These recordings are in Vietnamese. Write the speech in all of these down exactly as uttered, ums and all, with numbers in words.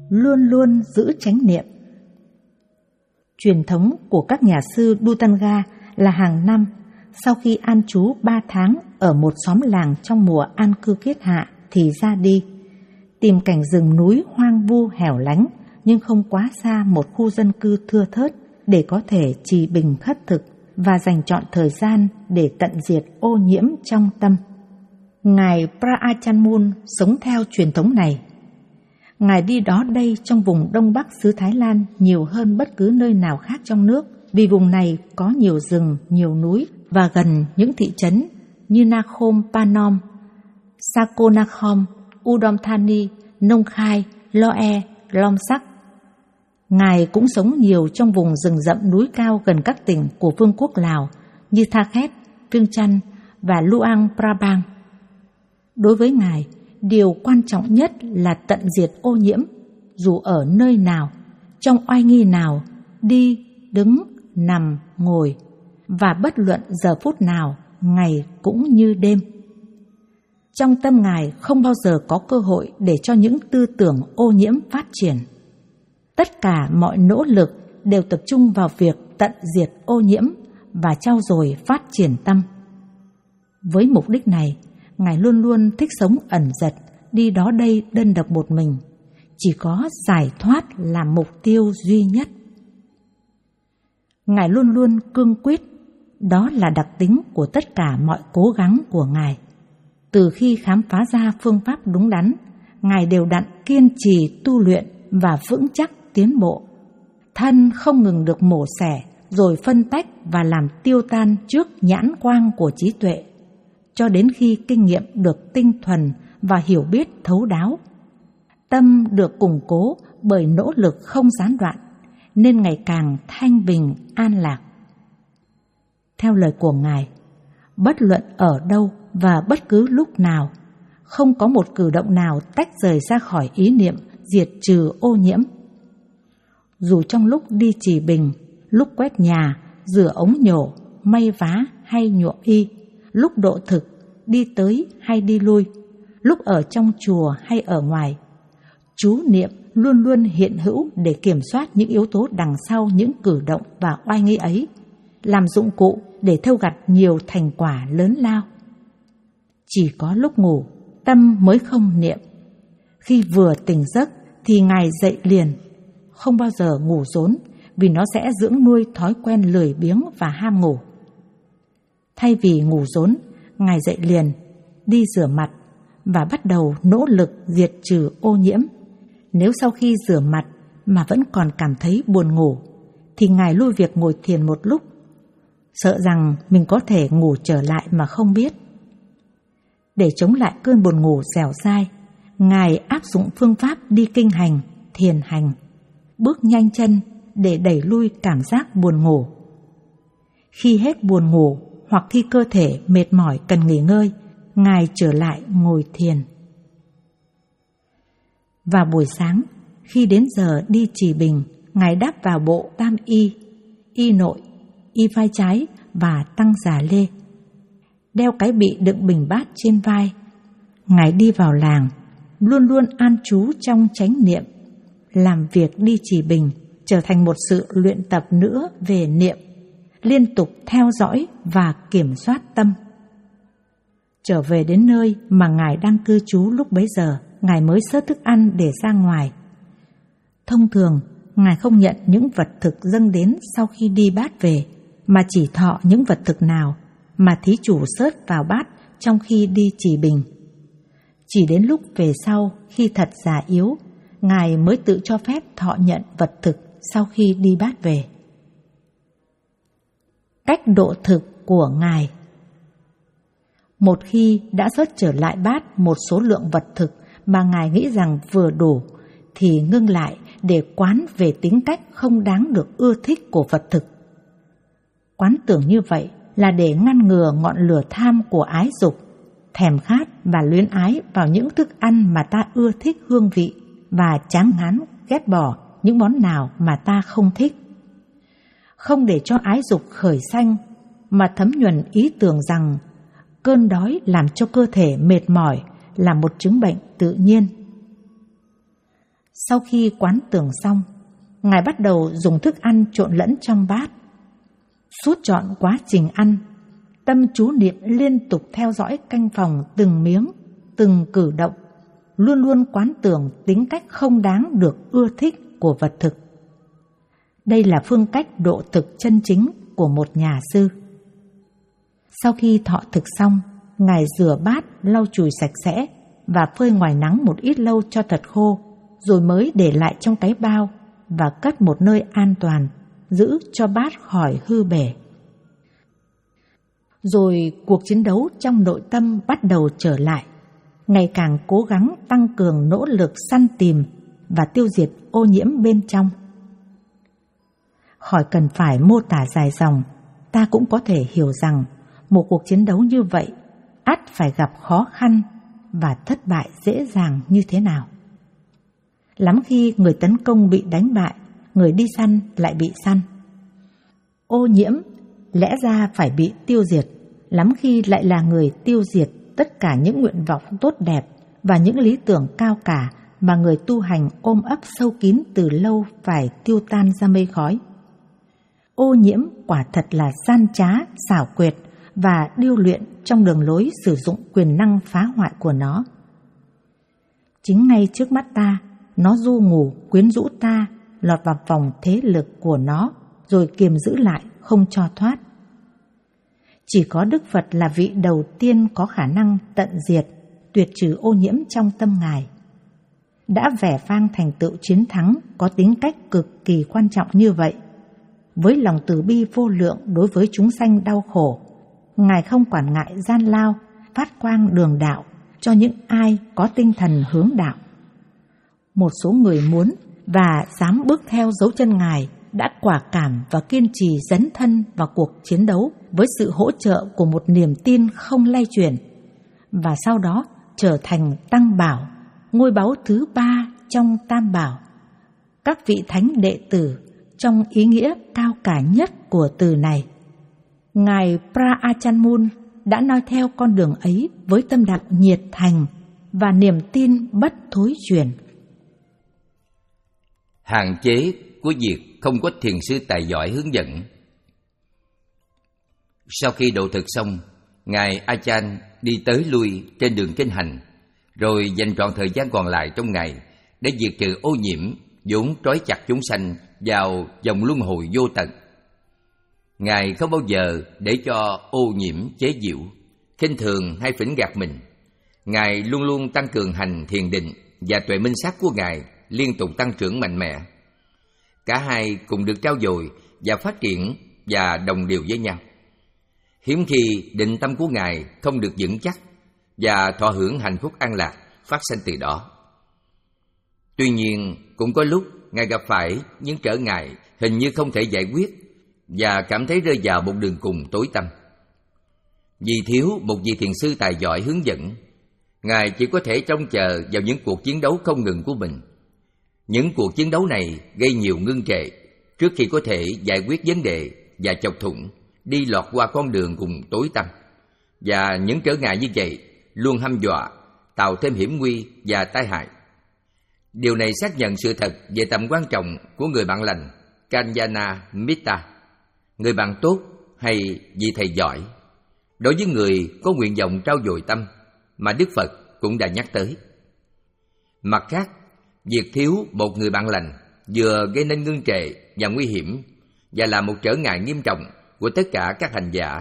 luôn luôn giữ chánh niệm. Truyền thống của các nhà sư Dutanga là hàng năm, sau khi an trú ba tháng ở một xóm làng trong mùa an cư kiết hạ thì ra đi, tìm cảnh rừng núi hoang vu hẻo lánh nhưng không quá xa một khu dân cư thưa thớt để có thể trì bình khất thực và dành trọn thời gian để tận diệt ô nhiễm trong tâm. Ngài Praachanmun sống theo truyền thống này. Ngài đi đó đây trong vùng Đông Bắc xứ Thái Lan nhiều hơn bất cứ nơi nào khác trong nước, vì vùng này có nhiều rừng, nhiều núi và gần những thị trấn như Nakhon Panom, Sakonakhon, Udom Thani, Nong Khai, Loe, Lomsak. Ngài cũng sống nhiều trong vùng rừng rậm núi cao gần các tỉnh của Vương quốc Lào như Tha Khét, Viêng Chăn và Luang Prabang. Đối với Ngài, điều quan trọng nhất là tận diệt ô nhiễm, dù ở nơi nào, trong oai nghi nào, đi, đứng, nằm, ngồi, và bất luận giờ phút nào, ngày cũng như đêm. Trong tâm Ngài không bao giờ có cơ hội để cho những tư tưởng ô nhiễm phát triển. Tất cả mọi nỗ lực đều tập trung vào việc tận diệt ô nhiễm và trau dồi phát triển tâm. Với mục đích này, Ngài luôn luôn thích sống ẩn dật, đi đó đây đơn độc một mình, chỉ có giải thoát là mục tiêu duy nhất. Ngài luôn luôn cương quyết, đó là đặc tính của tất cả mọi cố gắng của Ngài. Từ khi khám phá ra phương pháp đúng đắn, Ngài đều đặn kiên trì tu luyện và vững chắc tiến bộ. Thân không ngừng được mổ xẻ, rồi phân tách và làm tiêu tan trước nhãn quang của trí tuệ, cho đến khi kinh nghiệm được tinh thuần và hiểu biết thấu đáo. Tâm được củng cố bởi nỗ lực không gián đoạn, nên ngày càng thanh bình an lạc. Theo lời của Ngài, bất luận ở đâu và bất cứ lúc nào, không có một cử động nào tách rời ra khỏi ý niệm diệt trừ ô nhiễm. Dù trong lúc đi trì bình, lúc quét nhà, rửa ống nhổ, may vá hay nhuộm y, lúc độ thực, đi tới hay đi lui, lúc ở trong chùa hay ở ngoài, chú niệm luôn luôn hiện hữu để kiểm soát những yếu tố đằng sau những cử động và oai nghi ấy, làm dụng cụ để thêu gặt nhiều thành quả lớn lao. Chỉ có lúc ngủ, tâm mới không niệm. Khi vừa tỉnh giấc thì Ngài dậy liền, không bao giờ ngủ rốn, vì nó sẽ dưỡng nuôi thói quen lười biếng và ham ngủ. Thay vì ngủ rốn, Ngài dậy liền, đi rửa mặt và bắt đầu nỗ lực diệt trừ ô nhiễm. Nếu sau khi rửa mặt mà vẫn còn cảm thấy buồn ngủ, thì Ngài lui việc ngồi thiền một lúc, sợ rằng mình có thể ngủ trở lại mà không biết. Để chống lại cơn buồn ngủ dẻo dai, Ngài áp dụng phương pháp đi kinh hành, thiền hành, bước nhanh chân để đẩy lui cảm giác buồn ngủ. Khi hết buồn ngủ hoặc khi cơ thể mệt mỏi cần nghỉ ngơi, Ngài trở lại ngồi thiền. Vào buổi sáng, khi đến giờ đi trì bình, Ngài đáp vào bộ tam y, y nội, y vai trái và tăng già lê. Đeo cái bị đựng bình bát trên vai, Ngài đi vào làng, luôn luôn an trú trong chánh niệm, làm việc đi trì bình trở thành một sự luyện tập nữa về niệm, liên tục theo dõi và kiểm soát tâm. Trở về đến nơi mà Ngài đang cư trú lúc bấy giờ, Ngài mới xớt thức ăn để ra ngoài. Thông thường, Ngài không nhận những vật thực dâng đến sau khi đi bát về, mà chỉ thọ những vật thực nào mà thí chủ xớt vào bát trong khi đi trì bình. Chỉ đến lúc về sau, khi thật già yếu, Ngài mới tự cho phép thọ nhận vật thực sau khi đi bát về. Cách độ thực của Ngài. Một khi đã xớt trở lại bát một số lượng vật thực mà Ngài nghĩ rằng vừa đủ, thì ngưng lại để quán về tính cách không đáng được ưa thích của vật thực. Quán tưởng như vậy là để ngăn ngừa ngọn lửa tham của ái dục, thèm khát và luyến ái vào những thức ăn mà ta ưa thích hương vị, và chán ngán ghét bỏ những món nào mà ta không thích. Không để cho ái dục khởi sanh, mà thấm nhuần ý tưởng rằng cơn đói làm cho cơ thể mệt mỏi là một chứng bệnh tự nhiên. Sau khi quán tưởng xong, Ngài bắt đầu dùng thức ăn trộn lẫn trong bát. Suốt trọn quá trình ăn, tâm chú niệm liên tục theo dõi canh phòng từng miếng, từng cử động, luôn luôn quán tưởng tính cách không đáng được ưa thích của vật thực. Đây là phương cách độ thực chân chính của một nhà sư. Sau khi thọ thực xong, Ngài rửa bát, lau chùi sạch sẽ và phơi ngoài nắng một ít lâu cho thật khô, rồi mới để lại trong cái bao và cất một nơi an toàn, giữ cho bát khỏi hư bể. Rồi cuộc chiến đấu trong nội tâm bắt đầu trở lại, ngày càng cố gắng tăng cường nỗ lực săn tìm và tiêu diệt ô nhiễm bên trong. Khỏi cần phải mô tả dài dòng, ta cũng có thể hiểu rằng một cuộc chiến đấu như vậy ắt phải gặp khó khăn và thất bại dễ dàng như thế nào. Lắm khi người tấn công bị đánh bại, người đi săn lại bị săn. Ô nhiễm lẽ ra phải bị tiêu diệt, lắm khi lại là người tiêu diệt tất cả những nguyện vọng tốt đẹp và những lý tưởng cao cả mà người tu hành ôm ấp sâu kín từ lâu phải tiêu tan ra mây khói. Ô nhiễm quả thật là gian trá, xảo quyệt và điêu luyện trong đường lối sử dụng quyền năng phá hoại của nó. Chính ngay trước mắt ta, nó du ngủ quyến rũ ta, lọt vào vòng thế lực của nó, rồi kiềm giữ lại không cho thoát. Chỉ có Đức Phật là vị đầu tiên có khả năng tận diệt, tuyệt trừ ô nhiễm trong tâm Ngài. Đã vẻ vang thành tựu chiến thắng có tính cách cực kỳ quan trọng như vậy, với lòng từ bi vô lượng đối với chúng sanh đau khổ, Ngài không quản ngại gian lao, phát quang đường đạo cho những ai có tinh thần hướng đạo. Một số người muốn và dám bước theo dấu chân Ngài đã quả cảm và kiên trì dấn thân vào cuộc chiến đấu với sự hỗ trợ của một niềm tin không lay chuyển, và sau đó trở thành tăng bảo, ngôi báu thứ ba trong tam bảo, các vị thánh đệ tử trong ý nghĩa cao cả nhất của từ này. Ngài Praachanmun đã noi theo con đường ấy với tâm đắc nhiệt thành và niềm tin bất thối chuyển. Hạn chế của việc không có thiền sư tài giỏi hướng dẫn. Sau khi độ thực xong, Ngài Achan đi tới lui trên đường kinh hành, rồi dành trọn thời gian còn lại trong ngày để diệt trừ ô nhiễm vốn trói chặt chúng sanh vào vòng luân hồi vô tận. Ngài không bao giờ để cho ô nhiễm chế giễu, khinh thường hay phỉnh gạt mình. Ngài luôn luôn tăng cường hành thiền định, và tuệ minh sát của Ngài liên tục tăng trưởng mạnh mẽ. Cả hai cùng được trao dồi và phát triển và đồng điều với nhau. Hiếm khi định tâm của Ngài không được vững chắc và thọ hưởng hạnh phúc an lạc phát sinh từ đó. Tuy nhiên, cũng có lúc Ngài gặp phải những trở ngại hình như không thể giải quyết và cảm thấy rơi vào một đường cùng tối tăm. Vì thiếu một vị thiền sư tài giỏi hướng dẫn, Ngài chỉ có thể trông chờ vào những cuộc chiến đấu không ngừng của mình. Những cuộc chiến đấu này gây nhiều ngưng trệ trước khi có thể giải quyết vấn đề và chọc thủng, đi lọt qua con đường cùng tối tăm. Và những trở ngại như vậy luôn hăm dọa, tạo thêm hiểm nguy và tai hại. Điều này xác nhận sự thật về tầm quan trọng của người bạn lành, Kalyana Mitta, người bạn tốt hay vị thầy giỏi, đối với người có nguyện vọng trau dồi tâm mà Đức Phật cũng đã nhắc tới. Mặt khác, việc thiếu một người bạn lành vừa gây nên ngưng trệ và nguy hiểm, và là một trở ngại nghiêm trọng của tất cả các hành giả.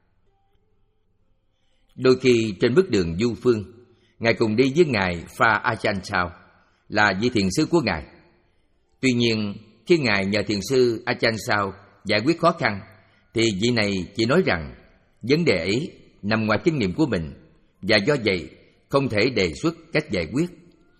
Đôi khi trên bước đường du phương, Ngài cùng đi với Ngài Pha Ajahn Chah, là vị thiền sư của Ngài. Tuy nhiên, khi Ngài nhờ thiền sư Ajahn Chah giải quyết khó khăn, thì vị này chỉ nói rằng vấn đề ấy nằm ngoài kinh nghiệm của mình, và do vậy không thể đề xuất cách giải quyết.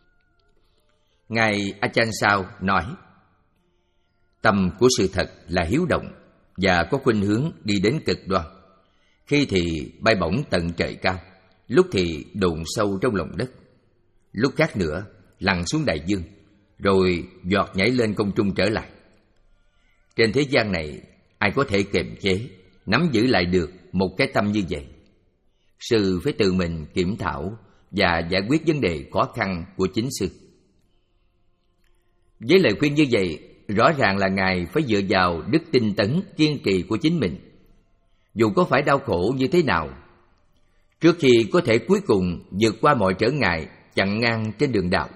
Ngài Ajahn Chah nói, tâm của sự thật là hiếu động và có khuynh hướng đi đến cực đoan. Khi thì bay bổng tận trời cao, lúc thì đụng sâu trong lòng đất, lúc khác nữa lặn xuống đại dương, rồi giọt nhảy lên không trung trở lại. Trên thế gian này, ai có thể kiềm chế, nắm giữ lại được một cái tâm như vậy? Sư phải tự mình kiểm thảo và giải quyết vấn đề khó khăn của chính sư. Với lời khuyên như vậy, rõ ràng là Ngài phải dựa vào đức tinh tấn, kiên trì của chính mình. Dù có phải đau khổ như thế nào, trước khi có thể cuối cùng vượt qua mọi trở ngại chặn ngang trên đường đạo.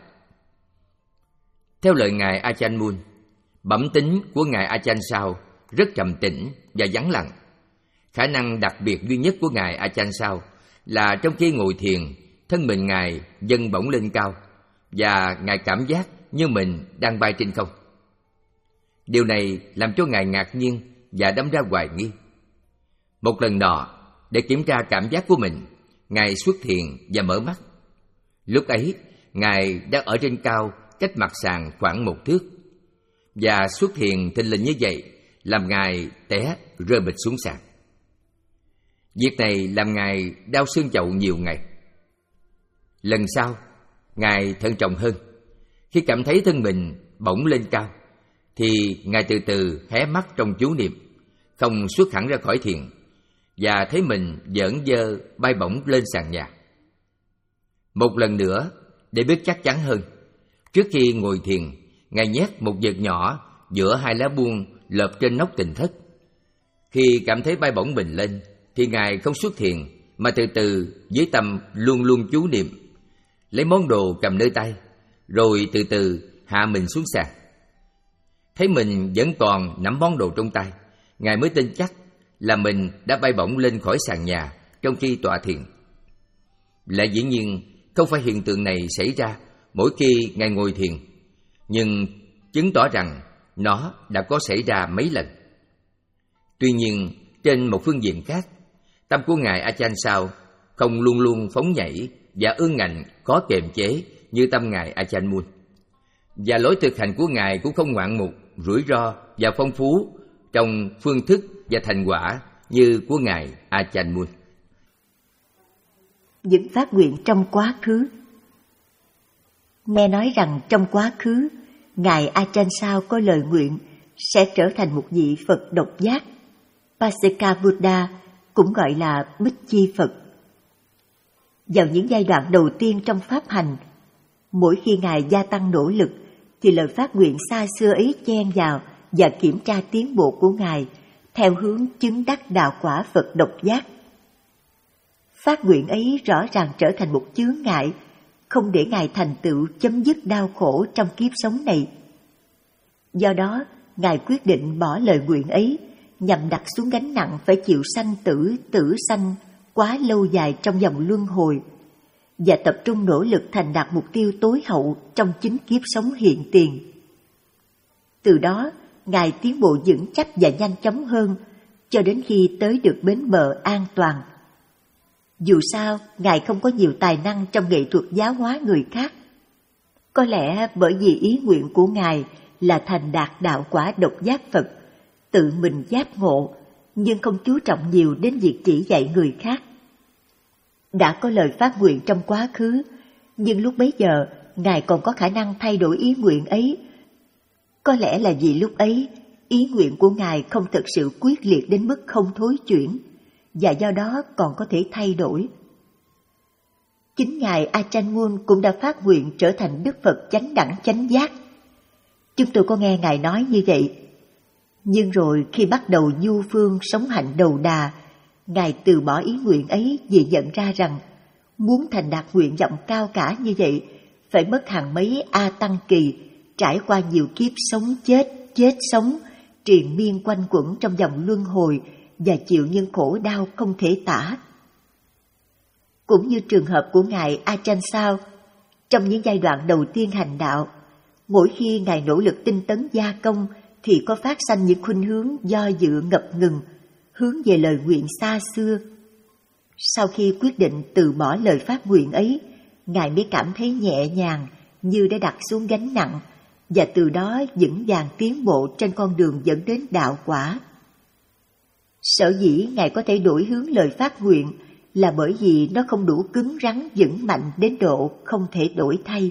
Theo lời Ngài Ajahn Mun, bẩm tính của Ngài Ajahn Sao rất trầm tĩnh và vắng lặng. Khả năng đặc biệt duy nhất của Ngài Ajahn Sao là trong khi ngồi thiền, thân mình Ngài dâng bổng lên cao và Ngài cảm giác như mình đang bay trên không. Điều này làm cho Ngài ngạc nhiên và đâm ra hoài nghi. Một lần nọ, để kiểm tra cảm giác của mình, Ngài xuất thiền và mở mắt. Lúc ấy, Ngài đang ở trên cao, cách mặt sàn khoảng một thước. Và xuất thiền thình lình như vậy, làm Ngài té rơi bịch xuống sàn. Việc này làm Ngài đau xương chậu nhiều ngày. Lần sau, Ngài thận trọng hơn. Khi cảm thấy thân mình bỗng lên cao, thì Ngài từ từ hé mắt trong chú niệm, không xuất hẳn ra khỏi thiền, và thấy mình giỡn dơ bay bổng lên sàn nhà. Một lần nữa, để biết chắc chắn hơn, trước khi ngồi thiền, Ngài nhét một vật nhỏ giữa hai lá buông lợp trên nóc tỉnh thất. Khi cảm thấy bay bổng mình lên, thì Ngài không xuất thiền, mà từ từ với tâm luôn luôn chú niệm, lấy món đồ cầm nơi tay, rồi từ từ hạ mình xuống sàn. Thấy mình vẫn còn nắm món đồ trong tay, Ngài mới tin chắc là mình đã bay bổng lên khỏi sàn nhà trong khi tọa thiền. Lẽ dĩ nhiên không phải hiện tượng này xảy ra mỗi khi Ngài ngồi thiền, nhưng chứng tỏ rằng nó đã có xảy ra mấy lần. Tuy nhiên, trên một phương diện khác, tâm của Ngài Ajahn Sao không luôn luôn phóng nhảy và ương ngạnh khó kiềm chế như tâm Ngài Ajahn Mun. Và lối thực hành của Ngài cũng không ngoạn mục, rủi ro và phong phú trong phương thức và thành quả như của Ngài Ajahn Mun. Những phát nguyện trong quá khứ. Nghe nói rằng trong quá khứ, Ngài Ajahn Sao có lời nguyện sẽ trở thành một vị Phật độc giác, Paseka Buddha, cũng gọi là Bích Chi Phật. Vào những giai đoạn đầu tiên trong pháp hành, mỗi khi Ngài gia tăng nỗ lực, thì lời phát nguyện xa xưa ấy chen vào và kiểm tra tiến bộ của Ngài theo hướng chứng đắc đạo quả Phật độc giác. Phát nguyện ấy rõ ràng trở thành một chướng ngại, không để Ngài thành tựu chấm dứt đau khổ trong kiếp sống này. Do đó, Ngài quyết định bỏ lời nguyện ấy, nhằm đặt xuống gánh nặng phải chịu sanh tử, tử sanh quá lâu dài trong dòng luân hồi, và tập trung nỗ lực thành đạt mục tiêu tối hậu trong chính kiếp sống hiện tiền. Từ đó, Ngài tiến bộ vững chắc và nhanh chóng hơn, cho đến khi tới được bến bờ an toàn. Dù sao, Ngài không có nhiều tài năng trong nghệ thuật giáo hóa người khác. Có lẽ bởi vì ý nguyện của Ngài là thành đạt đạo quả độc giác Phật, tự mình giác ngộ, nhưng không chú trọng nhiều đến việc chỉ dạy người khác. Đã có lời phát nguyện trong quá khứ, nhưng lúc bấy giờ Ngài còn có khả năng thay đổi ý nguyện ấy. Có lẽ là vì lúc ấy, ý nguyện của Ngài không thực sự quyết liệt đến mức không thối chuyển, và do đó còn có thể thay đổi. Chính Ngài Ajahn Mun cũng đã phát nguyện trở thành Đức Phật chánh đẳng chánh giác. Chúng tôi có nghe Ngài nói như vậy. Nhưng rồi khi bắt đầu du phương sống hạnh đầu đà, Ngài từ bỏ ý nguyện ấy vì nhận ra rằng muốn thành đạt nguyện vọng cao cả như vậy phải mất hàng mấy A Tăng kỳ, trải qua nhiều kiếp sống chết, chết sống, triền miên quanh quẩn trong vòng luân hồi và chịu những khổ đau không thể tả. Cũng như trường hợp của Ngài Ajahn Sao, trong những giai đoạn đầu tiên hành đạo, mỗi khi Ngài nỗ lực tinh tấn gia công thì có phát sanh những khuynh hướng do dự ngập ngừng, hướng về lời nguyện xa xưa. Sau khi quyết định từ bỏ lời phát nguyện ấy, Ngài mới cảm thấy nhẹ nhàng như đã đặt xuống gánh nặng, và từ đó vững vàng tiến bộ trên con đường dẫn đến đạo quả. Sở dĩ Ngài có thể đổi hướng lời phát nguyện là bởi vì nó không đủ cứng rắn vững mạnh đến độ không thể đổi thay.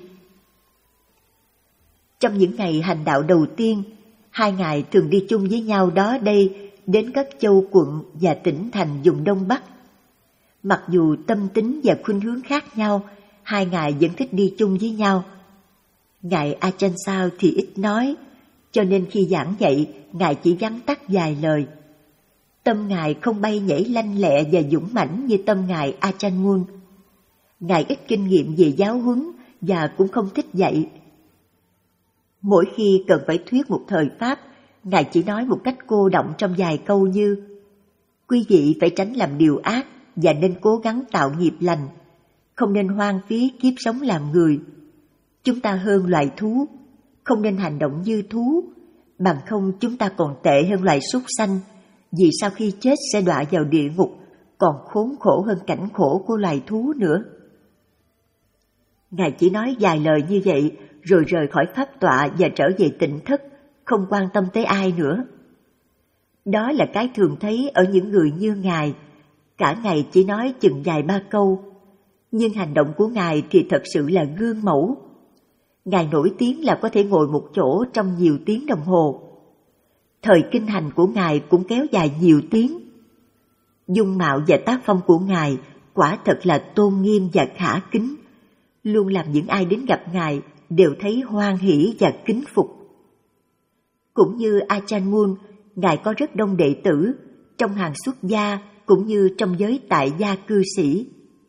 Trong những ngày hành đạo đầu tiên, hai Ngài thường đi chung với nhau đó đây đến các châu quận và tỉnh thành vùng Đông Bắc. Mặc dù tâm tính và khuynh hướng khác nhau, hai Ngài vẫn thích đi chung với nhau. Ngài Ajahn Chah thì ít nói, cho nên khi giảng dạy, Ngài chỉ vắn tắt vài lời. Tâm Ngài không bay nhảy lanh lẹ và dũng mãnh như tâm Ngài Ajahn Mun. Ngài ít kinh nghiệm về giáo huấn và cũng không thích dạy. Mỗi khi cần phải thuyết một thời pháp, Ngài chỉ nói một cách cô động trong vài câu như: quý vị phải tránh làm điều ác và nên cố gắng tạo nghiệp lành, không nên hoang phí kiếp sống làm người. Chúng ta hơn loài thú, không nên hành động như thú, bằng không chúng ta còn tệ hơn loài súc sanh, vì sau khi chết sẽ đọa vào địa ngục, còn khốn khổ hơn cảnh khổ của loài thú nữa. Ngài chỉ nói vài lời như vậy rồi rời khỏi pháp tọa và trở về tỉnh thất, không quan tâm tới ai nữa. Đó là cái thường thấy ở những người như Ngài, cả ngày chỉ nói chừng vài ba câu, nhưng hành động của Ngài thì thật sự là gương mẫu. Ngài nổi tiếng là có thể ngồi một chỗ trong nhiều tiếng đồng hồ. Thời kinh hành của Ngài cũng kéo dài nhiều tiếng. Dung mạo và tác phong của Ngài quả thật là tôn nghiêm và khả kính, luôn làm những ai đến gặp Ngài đều thấy hoan hỷ và kính phục. Cũng như Ajahn Mun, Ngài có rất đông đệ tử, trong hàng xuất gia cũng như trong giới tại gia cư sĩ.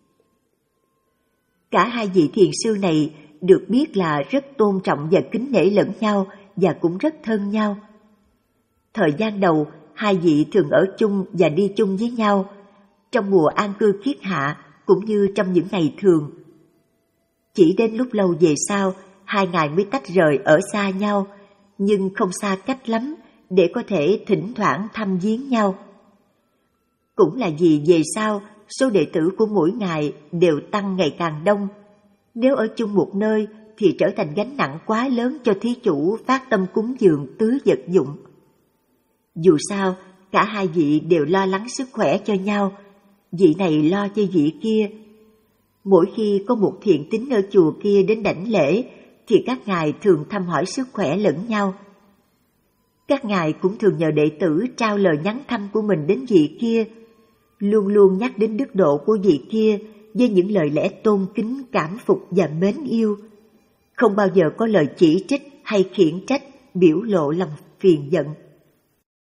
Cả hai vị thiền sư này được biết là rất tôn trọng và kính nể lẫn nhau và cũng rất thân nhau. Thời gian đầu, hai vị thường ở chung và đi chung với nhau, trong mùa an cư kiết hạ cũng như trong những ngày thường. Chỉ đến lúc lâu về sau, hai ngài mới tách rời ở xa nhau, nhưng không xa cách lắm để có thể thỉnh thoảng thăm viếng nhau. Cũng là vì về sau, số đệ tử của mỗi ngài đều tăng ngày càng đông. Nếu ở chung một nơi thì trở thành gánh nặng quá lớn cho thí chủ phát tâm cúng dường tứ vật dụng. Dù sao, cả hai vị đều lo lắng sức khỏe cho nhau, vị này lo cho vị kia. Mỗi khi có một thiện tín ở chùa kia đến đảnh lễ, thì các ngài thường thăm hỏi sức khỏe lẫn nhau. Các ngài cũng thường nhờ đệ tử trao lời nhắn thăm của mình đến vị kia, luôn luôn nhắc đến đức độ của vị kia với những lời lẽ tôn kính, cảm phục và mến yêu, không bao giờ có lời chỉ trích hay khiển trách, biểu lộ lòng phiền giận.